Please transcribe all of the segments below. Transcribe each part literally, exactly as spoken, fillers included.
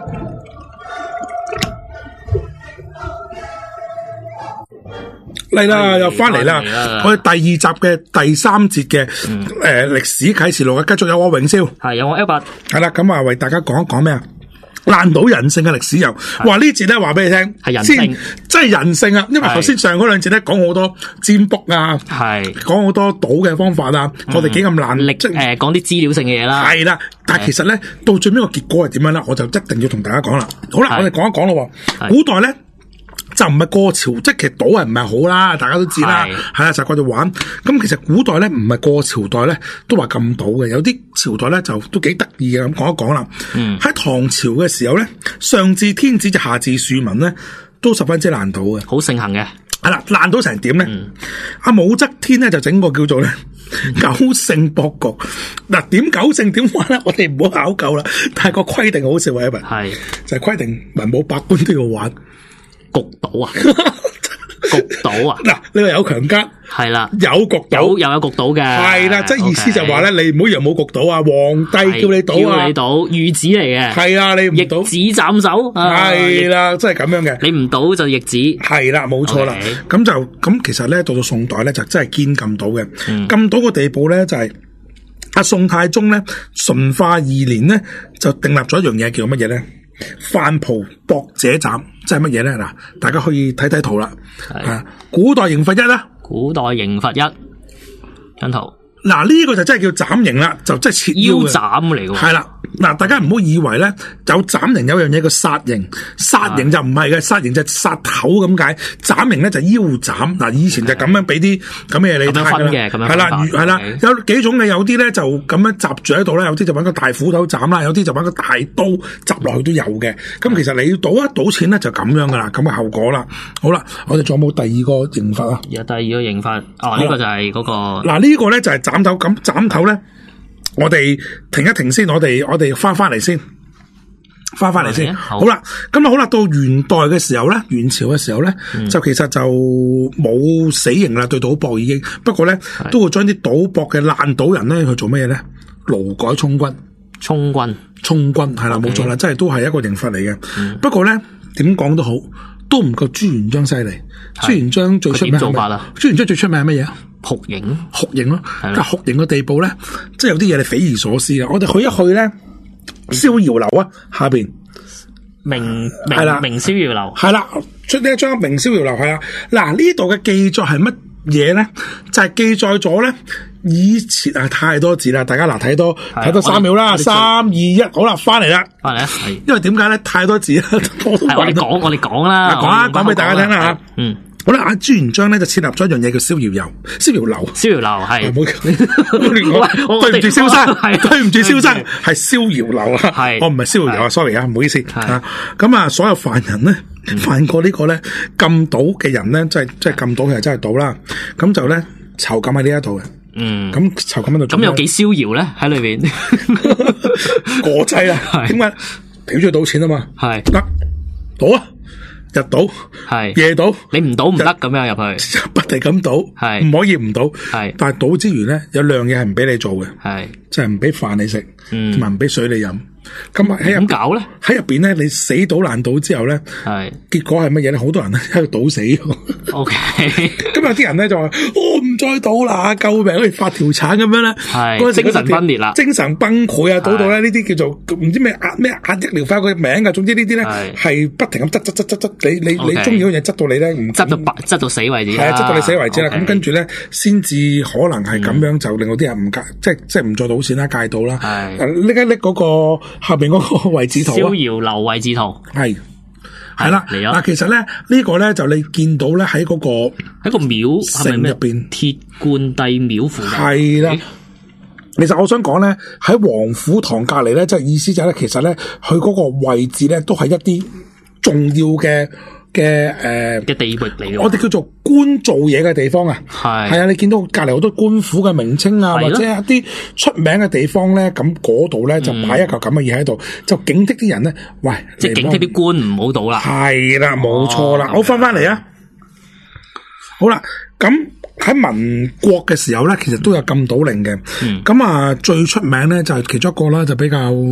嚟啦，又翻嚟啦！我哋第二集嘅第三節嘅誒歷史啟示錄嘅，繼續有我永超， 係有我 Albert， 係啦，咁啊為大家講一講咩啊？爛賭人性嘅歷史又，話呢節咧話俾你聽， 係人性， 真係人性啊！因為頭先上嗰兩節咧講好多占卜啊，係講好多賭嘅方法啊，嗯、我哋幾咁爛， 即係誒講啲資料性嘅嘢啦。係啦，但係其實咧到最尾個結果係點樣咧？我就一定要同大家講啦。好啦，我哋講一講咯。古代咧。就唔係過朝，即係其實賭係唔係好啦，大家都知啦，係啦，就掛住玩。咁其實古代咧唔係過朝代咧都話禁賭嘅，有啲朝代咧就都幾得意嘅，咁講一講啦。喺、嗯、唐朝嘅時候咧，上至天子就下至庶民咧，都十分之爛賭嘅， 好盛行嘅。 係啦，爛賭成點咧？阿、嗯、武則天咧就整個叫做咧九勝博局。嗱，點九勝點玩咧？我哋唔好考究啦。但係個規定好笑啊，一文係就係、是、規定文武百官都要玩。 局賭啊，局賭啊， 嗱，你話有強姦， 係啦， 有局賭， 又有局賭嘅， 係啦，即係意思就話咧，你唔好以為冇局賭啊，皇帝叫你賭啊， 叫你賭，諭旨嚟嘅， 係啊，你唔賭， 逆子斬首， 係啦，即係咁樣嘅， 你唔賭就逆子，係啦，冇錯啦，咁就咁，其實咧到到宋代咧就真係堅禁賭嘅，禁賭個地步咧就係阿宋太宗咧順化二年咧就訂立咗一樣嘢叫乜嘢咧？飯蒲博者斬，即係乜嘢咧？嗱，大家可以睇睇圖啦。係古代刑罰一啦，古代刑罰一張圖。嗱，呢個就真係叫斬刑啦，就真係切腰斬嚟嘅。係啦，嗱，大家唔好以為咧有斬刑有樣嘢叫殺刑，殺刑就唔係嘅，殺刑就殺頭咁解，斬刑咧就腰斬。嗱，以前就咁樣俾啲咁嘅嘢你睇嘅，係啦，係啦，有幾種嘅，有啲咧就咁樣閘住喺度啦，有啲就揾個大斧頭斬啦，有啲就揾個大刀斬落去都有嘅。咁其實你要賭一賭錢咧就咁樣噶啦，咁嘅後果啦。好啦，我哋仲有冇第二個刑罰啊？有第二個刑罰，哦，呢個就係嗰個。嗱，呢個咧就係斬頭，咁斬頭咧，我哋停一停先，我哋我哋翻翻嚟先，翻翻嚟先。好啦，咁啊好啦，到元代嘅時候咧，元朝嘅時候咧，嗯、就其實就冇死刑啦，對賭博已經。不過咧，都會將啲賭博嘅爛賭人咧去做咩嘢咧？勞改充軍，充軍，充軍係啦，冇錯啦，真係都係一個刑罰嚟嘅。嗯、不過咧，點講都好，都唔夠朱元璋犀利。朱元璋最出名做法啦，朱元璋最出名係乜嘢？酷刑，酷刑咯，但係酷刑嘅地步咧，即係有啲嘢你匪夷所思啊！我哋去一去咧，逍遙樓啊，下邊明係啦，明逍遙樓係啦，出呢一張明逍遙樓係啦。嗱，呢度嘅記載係乜嘢咧？就係、是、記載咗咧，以前啊太多字啦，大家嗱睇多睇多三秒啦，三二一，好啦，翻嚟啦，翻嚟啊！因為點解咧？太多字啦，我哋講我哋講啦，講啊，講俾大家聽啦吓，嗯。好啦，阿朱元璋咧就設立咗一樣嘢叫逍遙遊、逍遙樓、逍遙樓係，唔好對唔住蕭生，對唔住蕭生，係逍遙樓啊，係，我唔係逍遙遊啊 ，sorry 啊，唔好意思啊。咁啊，所有犯人咧，犯過呢個咧禁賭嘅人咧，即係即係禁賭嘅真係賭啦。咁就咧囚禁喺呢一度嘅，嗯，咁囚禁喺度。咁有幾逍遙咧喺裏邊？過劑啊，點解？屌咗賭錢啊嘛，係得賭啊！日賭係夜賭，你唔賭唔得咁樣入去，不停咁賭係，唔可以唔賭係。但係賭之餘咧，有兩樣嘢係唔俾你做嘅，係即係唔俾飯你食，同埋唔俾水你飲。咁喺入搞咧，喺入邊咧，你死賭爛賭之後咧，係結果係乜嘢咧？好多人咧喺度賭死。O K，咁有啲人咧就話：我唔再賭啦，救命！好似發條橙咁樣咧，係精神分裂啦，精神崩潰啊！賭到咧呢啲叫做唔知咩壓咩壓抑療法個名噶。總之呢啲咧係不停咁執執執執執，你你你中意嗰樣執到你咧，唔執到白執到死為止，係執到你死為止啦。咁跟住咧，先至可能係咁樣就令到啲人唔戒，即係即係唔再賭錢啦，戒賭啦。係拎一拎嗰個下邊嗰個位置圖，逍遙樓位置圖係。係啦，嗱，其實咧呢個咧就你見到咧喺嗰個喺個廟城入邊鐵罐帝廟附近係啦。其實我想講咧喺黃虎堂隔籬咧，即係意思就係咧，其實咧佢嗰個位置咧都係一啲重要嘅嘅誒嘅地域嚟嘅。我哋叫做官做嘢嘅地方啊，係係啊，你見到隔籬好多官府嘅名稱啊，或者一啲出名嘅地方咧，咁嗰度咧就擺一嚿咁嘅嘢喺度，就警惕啲人咧，喂，即係警惕啲官唔好賭啦。係啦，冇錯啦。好，翻翻嚟啊，好啦，咁喺民國嘅時候咧，其實都有禁賭令嘅。咁啊，最出名咧就係其中一個啦，就比較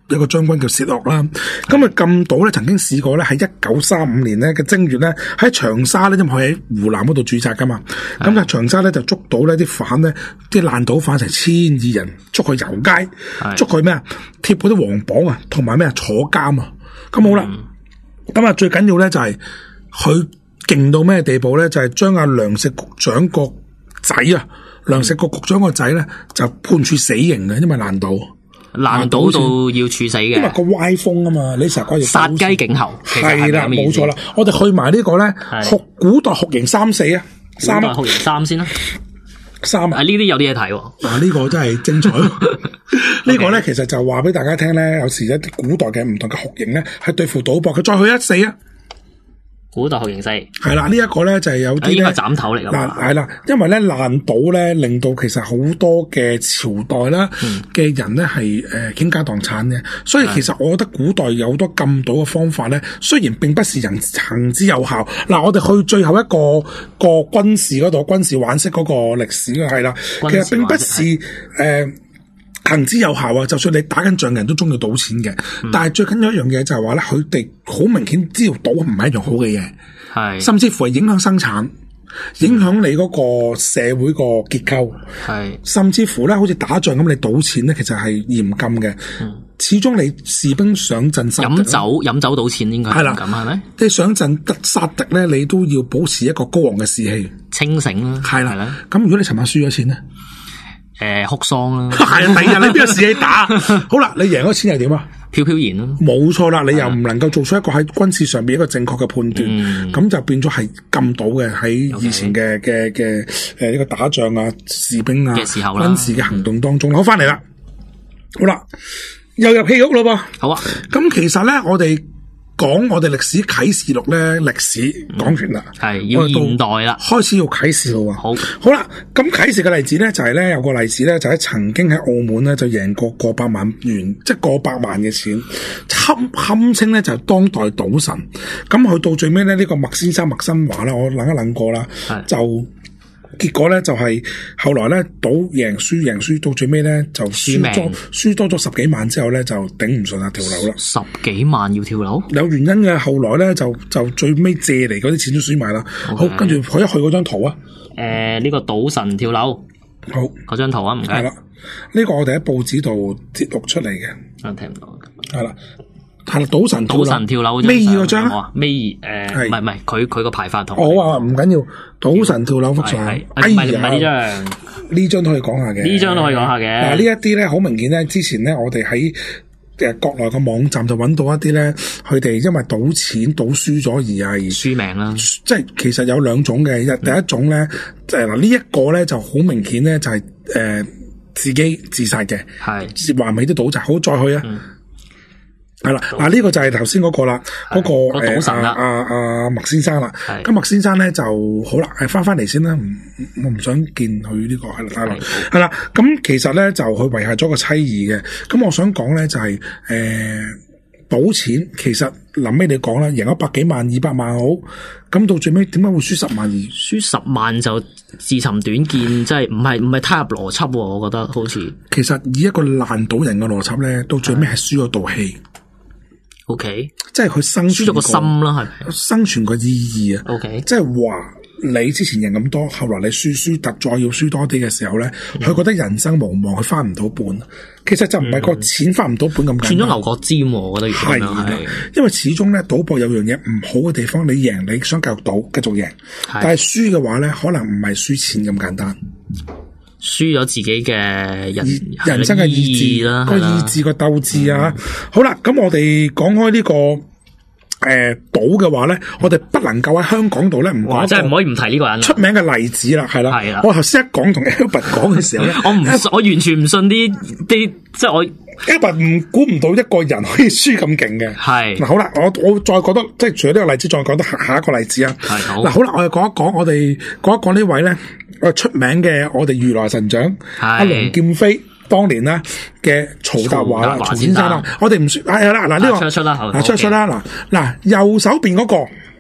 有個將軍叫薛岳啦。咁啊禁島咧曾經試過咧喺一九三五年咧嘅正月咧喺長沙咧，因為佢喺湖南嗰度駐紮噶嘛。咁就長沙咧就捉到呢啲犯咧，啲爛島犯成千二人，捉佢遊街，捉佢咩啊貼嗰啲黃榜啊，同埋咩啊坐監啊。咁好啦，咁啊、嗯、最緊要咧就係佢勁到咩地步咧？就係將阿糧食局長個仔啊，糧食局局長個仔咧就判處死刑嘅，因為爛島。 爛島到要處死嘅， 因為個歪風啊嘛，你成日講要殺雞儆猴， 係啦，冇錯啦。我哋去埋呢個咧，酷古代酷刑三四啊，三酷刑三先啦， 三啊， 呢啲有啲嘢睇。 嗱，呢個真係精彩。呢個咧其實就話俾大家聽咧，有時一啲古代嘅唔同嘅酷刑咧，係對付賭博。佢再去一四啊。 古代酷刑四係啦，呢一個咧就係有啲咧斬頭嚟噶嘛， 係啦，因為咧爛島咧令到其實好多嘅朝代啦嘅人咧係誒傾家蕩產嘅，所以其實我覺得古代有好多禁島嘅方法咧，雖然並不是人行之有效。嗱，我哋去最後一個個軍事嗰度，軍事玩式嗰個歷史係啦，其實並不是誒。呃行之有效啊！就算你打緊仗，人都中意賭錢嘅。嗯、但係最緊要一樣嘢就係話咧，佢哋好明顯知道賭唔係一樣好嘅嘢，係甚至乎係影響生產，影響你嗰個社會個結構，係甚至乎咧，好似打仗咁，你賭錢咧，其實係嚴禁嘅。嗯、始終你士兵上陣殺敵， 飲酒飲酒賭錢應該係咁係咪？ 你上陣得殺敵咧，你都要保持一個高昂嘅士氣， 清醒啦， 係啦。 啦。 咁如果你尋晚輸咗錢咧？ 誒，哭喪啦， 係啊，第二日你邊有士氣打？好啦，你贏咗錢又點啊？ 飄飄然咯， 冇錯啦，你又唔能夠做出一個喺軍事上邊一個正確嘅判斷，咁、嗯、就變咗係禁賭嘅喺以前嘅嘅嘅誒呢個打仗啊、士兵啊、軍事嘅行動當中。好，翻嚟啦，好啦，又入戲肉咯噃。好啊，咁其實咧，我哋。講我哋歷史啟示錄咧，歷史講完啦，係、嗯、要現代啦，開始要啟示咯。好，好啦，咁啟示嘅例子咧就係、是、咧有個例子咧就喺、是、曾經喺澳門咧就贏過過百萬元，即係過百萬嘅錢，堪堪稱咧就係當代賭神。咁去到最尾咧呢、這個麥先生麥新華啦，我諗一諗過啦，就。結果咧就係、是、後來咧賭贏輸贏輸到最尾咧就輸多輸多咗十幾萬之後咧就頂唔順啊跳樓啦！ 十幾萬要跳樓？ 有原因嘅。後來咧就就最尾借嚟嗰啲錢都輸埋啦。Okay. 好，跟住佢一去嗰張圖啊。 誒、呃，呢、這個賭神跳樓。好，嗰張圖啊，唔該。係啦，呢、 這個我哋喺報紙度節錄出嚟嘅。 我聽唔到。係啦。 係啦，賭神賭神跳樓尾二嗰張啊， 尾二誒，唔係唔係，佢佢個排法圖。 我話唔緊要，賭神跳樓幅相， 唔係唔係呢張， 呢張都可以講下嘅， 呢張都可以講下嘅。 嗱，呢一啲咧好明顯咧，之前咧我哋喺誒國內嘅網站就揾到一啲咧，佢哋因為賭錢賭輸咗而係輸命啦。 即係其實有兩種嘅，第一種咧，誒嗱呢一個咧就好明顯咧就係誒自己自殺嘅，係還起啲賭債，好再去啊。係啦，嗱呢、這個就係頭先嗰個啦，嗰、那個誒阿阿阿麥先生啦。咁麥先生咧就好啦，誒翻翻嚟先啦，唔我唔想見佢呢、這個係啦，係啦，係啦。咁其實咧就佢遺下咗個妻兒嘅。咁我想講咧就係、是、誒、呃、賭錢，其實臨尾你講啦，贏咗百幾萬、二百萬好，咁到最尾點解會輸十萬二？ 輸十萬就自尋短見，即係唔係唔係太入邏輯，我覺得好似。 其實以一個爛賭人嘅邏輯咧，到最尾係輸咗道氣。 O K， 即係佢生存輸咗個心啦，係咪？生存個意義啊。O K，即係話你之前贏咁多，後來你輸輸突再要輸多啲嘅時候咧，佢、嗯、覺得人生無望，佢翻唔到本。其實就唔係個錢翻唔到本咁簡單。轉咗牛角尖，我覺得係係，因為始終咧賭博有樣嘢唔好嘅地方，你贏你想繼續賭，繼續贏，但係輸嘅話咧，可能唔係輸錢咁簡單。 輸咗自己嘅人人生嘅意志啦，個意志個鬥志啊！嗯、好啦，咁我哋講開呢、這個誒賭嘅話咧，我哋不能夠喺香港度咧唔講， 即係唔可以唔提呢個人出名嘅例子啦，係啦，係啦。我頭先一講同 Albert 講嘅時候咧， 我唔我完全唔信啲啲，即係我 Albert 唔估唔到一個人可以輸咁勁嘅。係嗱，好啦，我我再覺得即係除咗呢個例子，再講得下下一個例子啊。係好嗱，好啦，我哋講一講，我哋講一講呢位咧。我出名嘅我哋如來神掌阿龍劍飛當年啦嘅曹達華啦，曹先生啦，我哋唔算係啦嗱呢個出出啦，嗱出出啦嗱嗱右手邊嗰個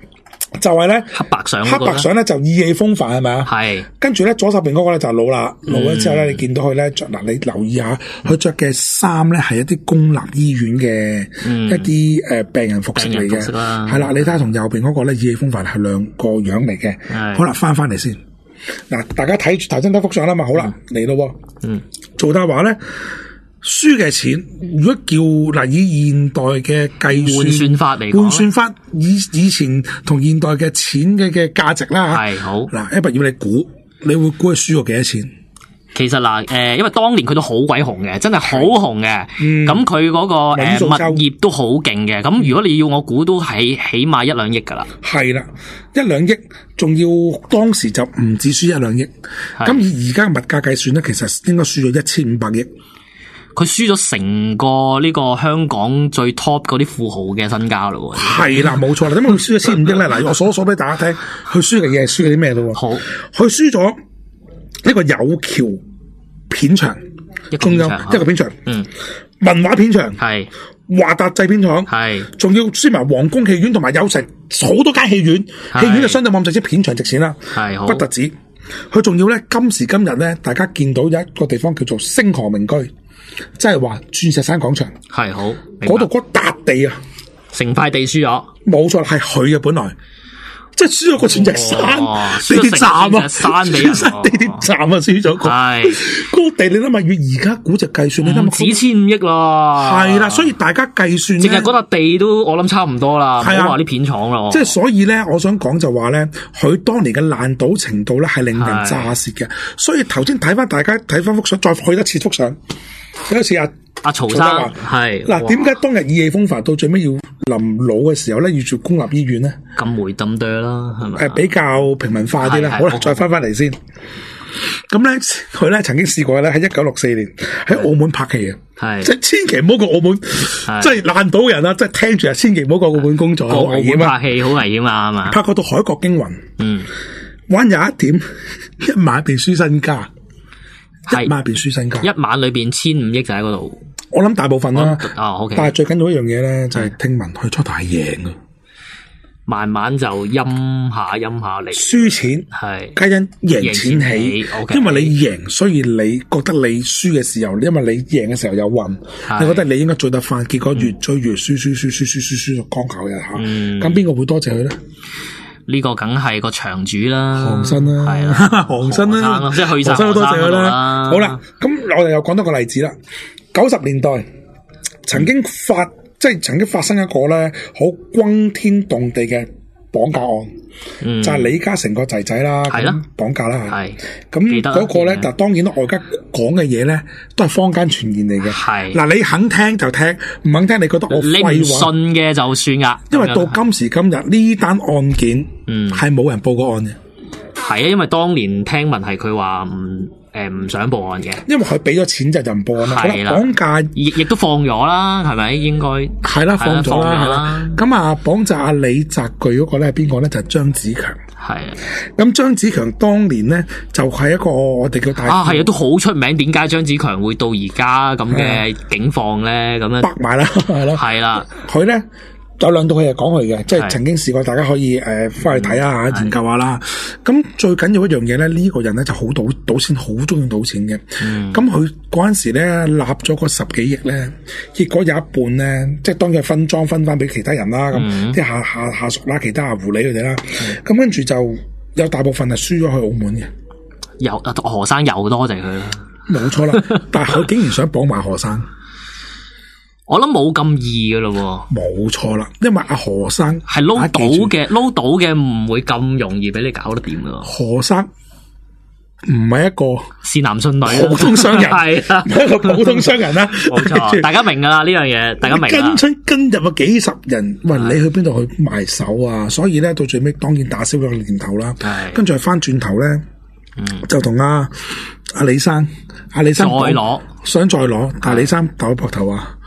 就係咧黑白相嗰個呢， 黑白相咧就意氣風發係咪啊？ 係。 跟住咧左手邊嗰個咧就老啦，老咗之後咧， 嗯你見到佢咧着嗱，你留意下佢着嘅衫咧係一啲公立醫院嘅嗯一啲誒病人服飾嚟病人嘅， 服飾啦係啦，你睇下同右邊嗰個咧意氣風發係兩個樣嚟嘅。 係好啦，翻翻嚟先。嗱，大家睇住頭先嗰幅相啦嘛，好啦，嚟咯喎。 嗯， 做大話咧，輸嘅錢，如果叫嗱以現代嘅計算換算法嚟講換算法以以前同現代嘅錢嘅嘅價值啦嚇。 係好。 嗱，一筆要你估，你會估佢輸過幾多錢？ 其實嗱，誒，因為當年佢都好鬼紅嘅，真係好紅嘅。咁佢嗰個誒物業都好勁嘅。咁如果你要我估，都係起碼一兩億噶啦。 係啦，一兩億，仲要當時就唔止輸一兩億。咁以而家嘅物價計算咧，其實應該輸咗一千五百億。 佢輸咗成個呢個香港最 top 嗰啲富豪嘅身家咯喎。 係啦，冇錯啦。點解佢輸咗千五億咧？嗱，我數一數俾大家聽，佢輸嘅嘢係輸嘅啲咩咯？ 好， 佢輸咗一個有橋片場，仲有一個片場， 嗯， 文化片場， 係華達製片廠， 係， 仲要輸埋皇宮戲院同埋有成好多間戲院，戲院就相對冇咁值錢，片場值錢啦。 係， 不特止，佢仲要咧今時今日咧，大家見到有一個地方叫做星河名居，即係話鑽石山廣場， 係好， 嗰度嗰笪地啊， 成塊地輸咗， 冇錯，係佢嘅本來。即係輸咗個鑽石山地鐵站啊， 山地山地鐵站啊，輸咗個。係嗰個地，你諗下，以而家估值計算，你諗下， 幾千五億咯。係啦，所以大家計算， 淨係嗰笪地都我諗差唔多啦。係啊，話啲片廠咯。 即係所以咧，我想講就話咧，佢當年嘅爛賭程度咧係令人咋舌嘅。所以頭先睇翻大家睇翻幅相，再去一次幅相，有一次阿阿曹生係嗱，點解當日意氣風發到最尾要臨老嘅時候咧，要住公立醫院咧？ 咁梅咁多啦，係咪？ 誒，比較平民化啲啦。好啦，再翻翻嚟先。咁咧，佢咧曾經試過咧喺一九六四年喺澳門拍戲啊，係即係千祈唔好過澳門，即係爛賭人啦，即係聽住啊，千祈唔好過澳門工作，好危險啊！ 拍戲好危險啊，係嘛？ 拍過到海角驚魂，嗯，玩廿一點，一晚便輸身家。一晚便輸身家， 一晚裏邊千五億就喺嗰度。 我諗大部分啦， 哦，OK。 但係最緊要一樣嘢咧，就係聽聞佢初頭係贏啊， 慢慢就陰下陰下嚟。 輸錢係，皆因贏錢起，因為你贏，所以你覺得你輸嘅時候，因為你贏嘅時候有運，你覺得你應該追得翻，結果越追越輸，輸輸輸輸輸輸到光球日下。咁邊個會多謝佢咧？ 呢個梗係個場主啦， 韓生啦，係啊，韓生啦， 即係去晒韓生好多謝佢啦。好啦，咁我哋又講多個例子啦。九十年代曾經發，即係曾經發生一個咧好轟天動地嘅綁架案，嗯、就係李嘉誠個仔仔啦，係啦，綁架啦，係。咁嗰個咧，但當然我而家講嘅嘢咧，都係坊間傳言嚟嘅。係嗱，你肯聽就聽，唔肯聽你覺得我廢話， 你唔信嘅就算噶。 因為到今時今日呢單案件，嗯，係冇人報過案嘅。 係啊，因為當年聽聞係佢話唔誒唔想報案嘅， 因為佢俾咗錢就就唔報案啦。 係啦，綁架亦亦都放咗啦，係咪？應該係啦，放咗啦，係啦。咁啊，綁架阿李澤鉅嗰個咧係邊個咧？就係張子強。係啊。咁張子強當年咧就係一個我哋叫大啊，係啊，都好出名。點解張子強會到而家咁嘅境況咧？咁樣白埋啦，係咯。係啦，佢咧。有兩套戲係講佢嘅，即係曾經試過，大家可以誒翻去睇下、研究下啦。咁最緊要一樣嘢咧，呢、這個人咧就好賭賭錢，好中意賭錢嘅。咁佢嗰陣時咧立咗個十幾億咧，結果有一半咧，即係當佢分贓分翻俾其他人啦，咁啲、嗯、下下下屬啦、其他阿狐狸佢哋啦。咁跟住就有大部分係輸咗去澳門嘅。 有何生有多謝佢啦， 冇錯啦。但係佢竟然想綁埋何生。 我諗冇咁易噶咯， 冇錯啦，因為阿何生係撈到嘅，撈到嘅唔會咁容易俾你搞得掂噶。 何生唔係一個善男信女， 普通商人係啊，唔係一個普通商人啦。 冇錯，大家明噶啦呢樣嘢，大家明。 跟出跟入啊幾十人，喂，你去邊度去埋手啊？所以咧到最尾，當然打消咗個念頭啦。跟住翻轉頭咧，就同阿阿李生，阿李生再攞， 想再攞，但係李生打佢膊頭啊。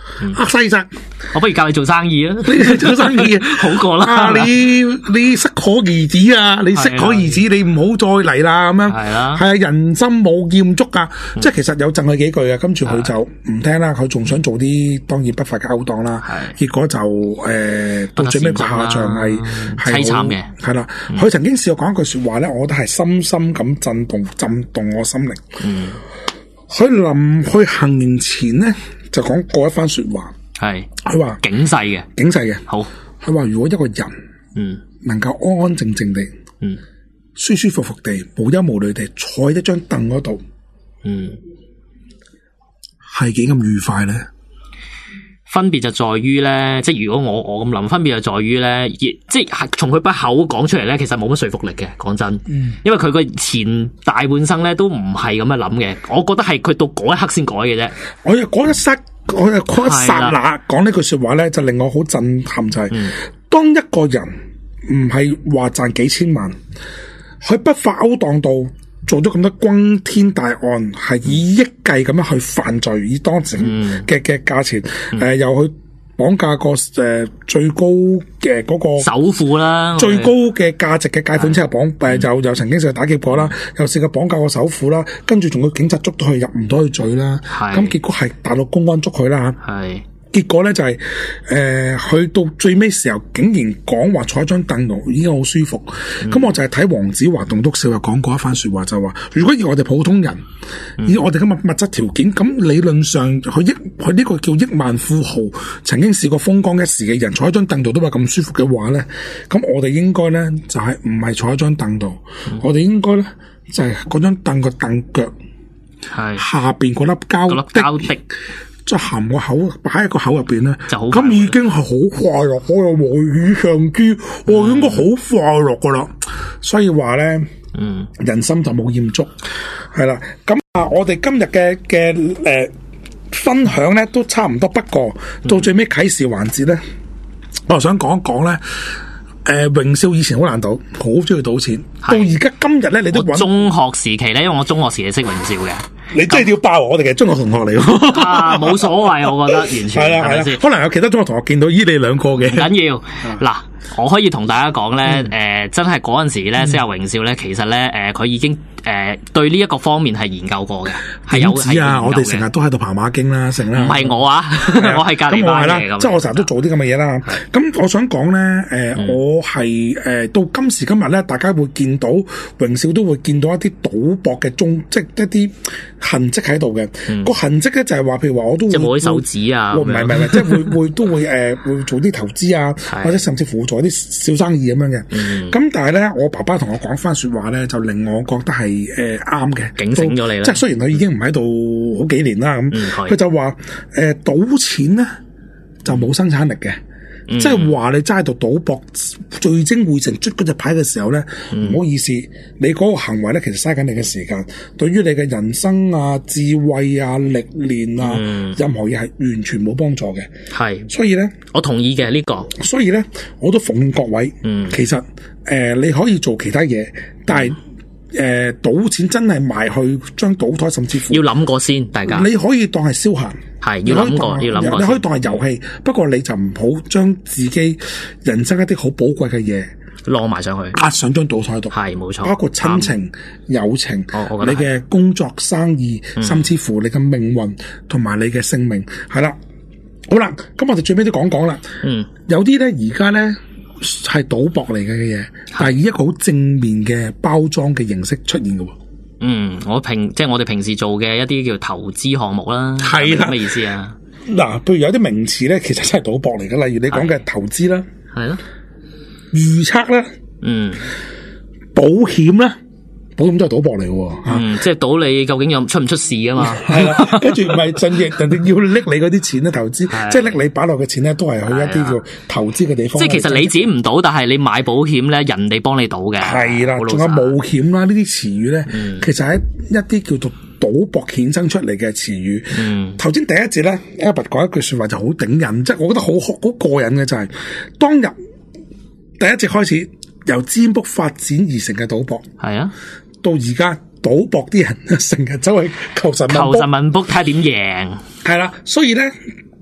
阿西澤， 我不如教你做生意啊！ 你做生意好過啦。 啊，你你適可而止啊！你適可而止，你唔好再嚟啦咁樣。係啦， 係啊，人心冇厭足啊！即係其實有贈佢幾句啊，跟住佢就唔聽啦，佢仲想做啲當然不法嘅勾當啦。結果就誒到最尾個下場係淒慘嘅。 係啦，佢曾經試過講一句說話咧，我覺得係深深咁震動震動我心靈。嗯，佢臨去行刑前咧，就講過一番說話。係，佢話警世嘅， 警世嘅。好，佢話如果一個人，嗯，能夠安安靜靜地，嗯，舒舒服服地，無憂無慮地坐喺一張凳嗰度，嗯，係幾咁愉快咧？ 分別就在於咧，即係如果我我咁諗，分別就在於咧，即係從佢把口講出嚟咧，其實冇乜說服力嘅。講真，嗯，因為佢個前大半生咧都唔係咁樣諗嘅，我覺得係佢到嗰一刻先改嘅啫。我又嗰一剎，我又嗰一剎那講呢句說話咧，就令我好震撼，就係、是嗯、當一個人唔係話賺幾千萬，佢不法勾當到。做咗咁多轟天大案，係以億計咁樣去犯罪，以當時嘅嘅價錢，誒、嗯呃、又去綁架個誒、呃、最高嘅嗰個首富啦， 最高嘅價值嘅貸款之後綁誒又又曾經試過打劫過啦，又試過綁架個首富啦，跟住仲要警察捉到佢入唔到去罪啦，咁結果係大陸公安捉佢啦吓。係。結果咧就係、是、誒、呃，去到最尾時候，竟然講話坐喺張凳度已經好舒服。咁、嗯、我就係睇黃子華棟篤笑又講過一番說話，就話如果以我哋普通人，嗯、以我哋今日物質條件，咁理論上佢億佢呢個叫億萬富豪，曾經試過風光一時嘅人，坐喺張凳度都話咁舒服嘅話咧，咁我哋應該咧就係唔係坐喺張凳度，我哋應該咧就係嗰張凳個凳腳係下邊嗰粒膠膠的。即係含個口擺喺個口入邊咧，咁已經係好快樂，我又無以上之，我應該好快樂噶啦。所以話咧，嗯，人心就冇厭足，係啦。咁啊，我哋今日嘅嘅誒分享咧都差唔多，不過到最尾啟示環節咧，我又想講一講咧。誒，榮少以前好難賭，好中意賭錢。到而家今日咧，你都揾中學時期咧，因為我中學時期識榮少嘅。 你真係要爆我哋嘅中學同學嚟喎。 啊，冇所謂，我覺得完全係啦係啦。 可能有其他中學同學見到依你兩個嘅。唔緊要，嗱，我可以同大家講咧，誒、嗯呃，真係嗰陣時咧，識阿榮少咧，其實咧，誒、呃，佢已經誒、呃、對呢一個方面係研究過嘅，係有係啊，我哋成日都喺度爬馬經啦，成啦。 唔係我啊，我係隔離班嘅咁。 即係我成日都做啲咁嘅嘢啦。咁我想講咧，誒、呃，嗯、我係誒、呃、到今時今日咧，大家會見到榮少都會見到一啲賭博嘅蹤，即係一啲痕跡喺度嘅。嗯、個痕跡咧就係話，譬如話我都會即係冇啲手指啊，唔係唔係，即係會會都會誒、呃、會做啲投資啊，或者甚至乎做啲小生意咁樣嘅。咁、嗯、但係咧，我爸爸同我講翻說話咧，就令我覺得係誒啱嘅，警醒咗你啦。即係雖然佢已經唔喺度好幾年啦，咁佢、嗯、就話誒賭錢咧就冇生產力嘅。嗯、即係話你揸喺度賭博，聚精會神捽嗰隻牌嘅時候咧，唔、嗯、好意思，你嗰個行為咧，其實嘥緊你嘅時間，對於你嘅人生啊、智慧啊、歷練啊，嗯、任何嘢係完全冇幫助嘅。係，所以咧， 我同意嘅呢、這個。 所以咧，我都奉勸各位，嗯、其實誒、呃，你可以做其他嘢，但係。誒，賭、呃、錢真係賣去將賭台，甚至乎要諗過先，大家你可以當係消閒， 係要諗過，要諗過， 你可以當係遊戲，不過你就唔好將自己人生一啲好寶貴嘅嘢攞埋上去， 壓上張賭台度， 係冇錯， 包括親情、嗯、友情， 哦、我覺得你嘅工作、生意，嗯、甚至乎你嘅命運同埋你嘅性命，係啦，好啦，咁我哋最尾都講講啦，嗯，有啲咧而家咧。係賭博嚟嘅嘢，但係以一個好正面嘅包裝嘅形式出現嘅。 嗯，我平即係我哋平時做嘅一啲叫投資項目啦，係啦，咩意思啊？ 嗱，譬如有啲名詞咧，其實真係賭博嚟嘅，例如你講嘅投資啦，係咯，預測啦，嗯，保險啦。保險都係賭博嚟嘅， 嗯，即係賭你究竟有出唔出事啊嘛？ 係啦，跟住唔係盡力人哋要拎你嗰啲錢咧投資，即係拎你擺落嘅錢咧，都係去一啲叫投資嘅地方。 即係其實你自己唔賭，但係你買保險咧，人哋幫你賭嘅。 係啦，仲有冒險啦，呢啲詞語咧，嗯、其實係一啲叫做賭博衍生出嚟嘅詞語。嗯，頭先第一節咧 Albert 講一句說話就好頂癮，即係我覺得好好過癮嘅就係、是、當日第一節開始由占卜發展而成嘅賭博。係啊。到而家賭博啲人成日走去求神問卜， 求神問卜睇下點贏， 係啦，所以咧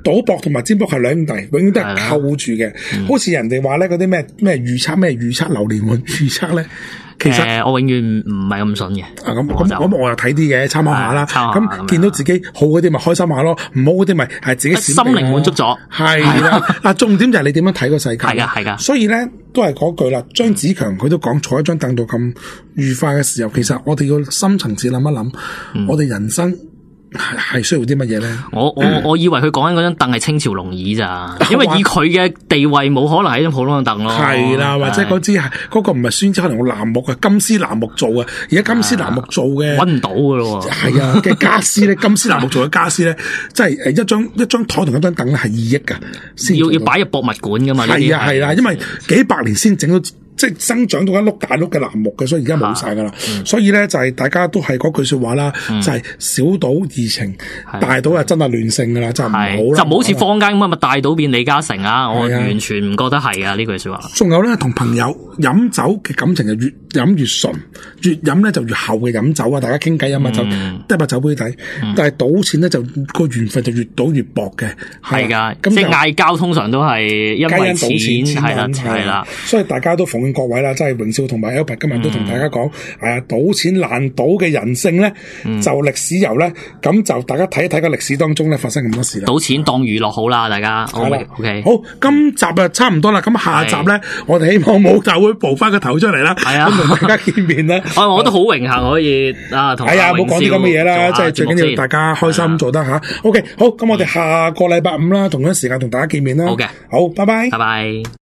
賭博同埋占卜係兩兄弟，永遠都係扣住嘅。好似人哋話咧，嗰啲咩咩預測咩預測流年運預測咧。其實、 呃、我永遠唔唔係咁信嘅。 啊咁咁咁我又睇啲嘅，參考下啦。咁見到自己好嗰啲咪開心下咯，唔好嗰啲咪係自己心靈滿足咗。 係啦，嗱重點就係你點樣睇個世界。係噶係噶。 所以咧都係嗰句啦，張子強佢都講坐喺張凳度咁愉快嘅時候，其實我哋要深層次諗一諗，嗯、我哋人生。係係需要啲乜嘢咧？ 我我我以為佢講緊嗰張凳係清朝龍椅咋，因為以佢嘅地位冇可能係一張普通嘅凳咯。 係啦，或者嗰支係嗰個唔係酸枝，可能用楠木嘅金絲楠木做啊。而家金絲楠木做嘅搵唔到噶咯。 係啊，嘅家私咧，金絲楠木做嘅家私咧，即係誒一張一張台同一張凳咧係二億噶， 要要擺入博物館噶嘛？ 係啊係啦，因為幾百年先整到。即係生長到一碌大碌嘅楠木嘅，所以而家冇晒噶啦。嗯、所以咧就係、是、大家都係嗰句說話啦，嗯、就係小賭怡情，嗯、大賭啊真係亂性噶啦，就唔好啦。 就唔好似坊間咁啊，咪大賭變李嘉誠啊！我完全唔覺得係啊呢句說話。仲有咧，同朋友飲酒嘅感情就越飲越純，越飲咧就越厚嘅飲酒啊！大家傾偈飲下酒，得把酒杯底。嗯、但係賭錢咧就個緣分就越賭越薄嘅，係噶。 即係嗌交通常都係因為錢，係啦係啦。 所以大家都奉勸各位啦，真係榮少同埋 Albert 今日都同大家講，係啊，賭錢爛賭嘅人性咧，就歷史由咧，咁就大家睇一睇個歷史當中咧發生咁多事啦。 賭錢當娛樂好啦，大家。好啦，OK。好， 今集啊差唔多啦，咁下集咧，我哋希望冇就會蒲翻個頭出嚟啦，係啊，咁同大家見面啦。 我我都好榮幸可以啊，同。係啊，冇講啲咁嘅嘢啦，即係最緊要大家開心做得吓。OK，好，咁我哋下個禮拜五啦，同一時間同大家見面啦。好嘅，好，拜拜，拜拜。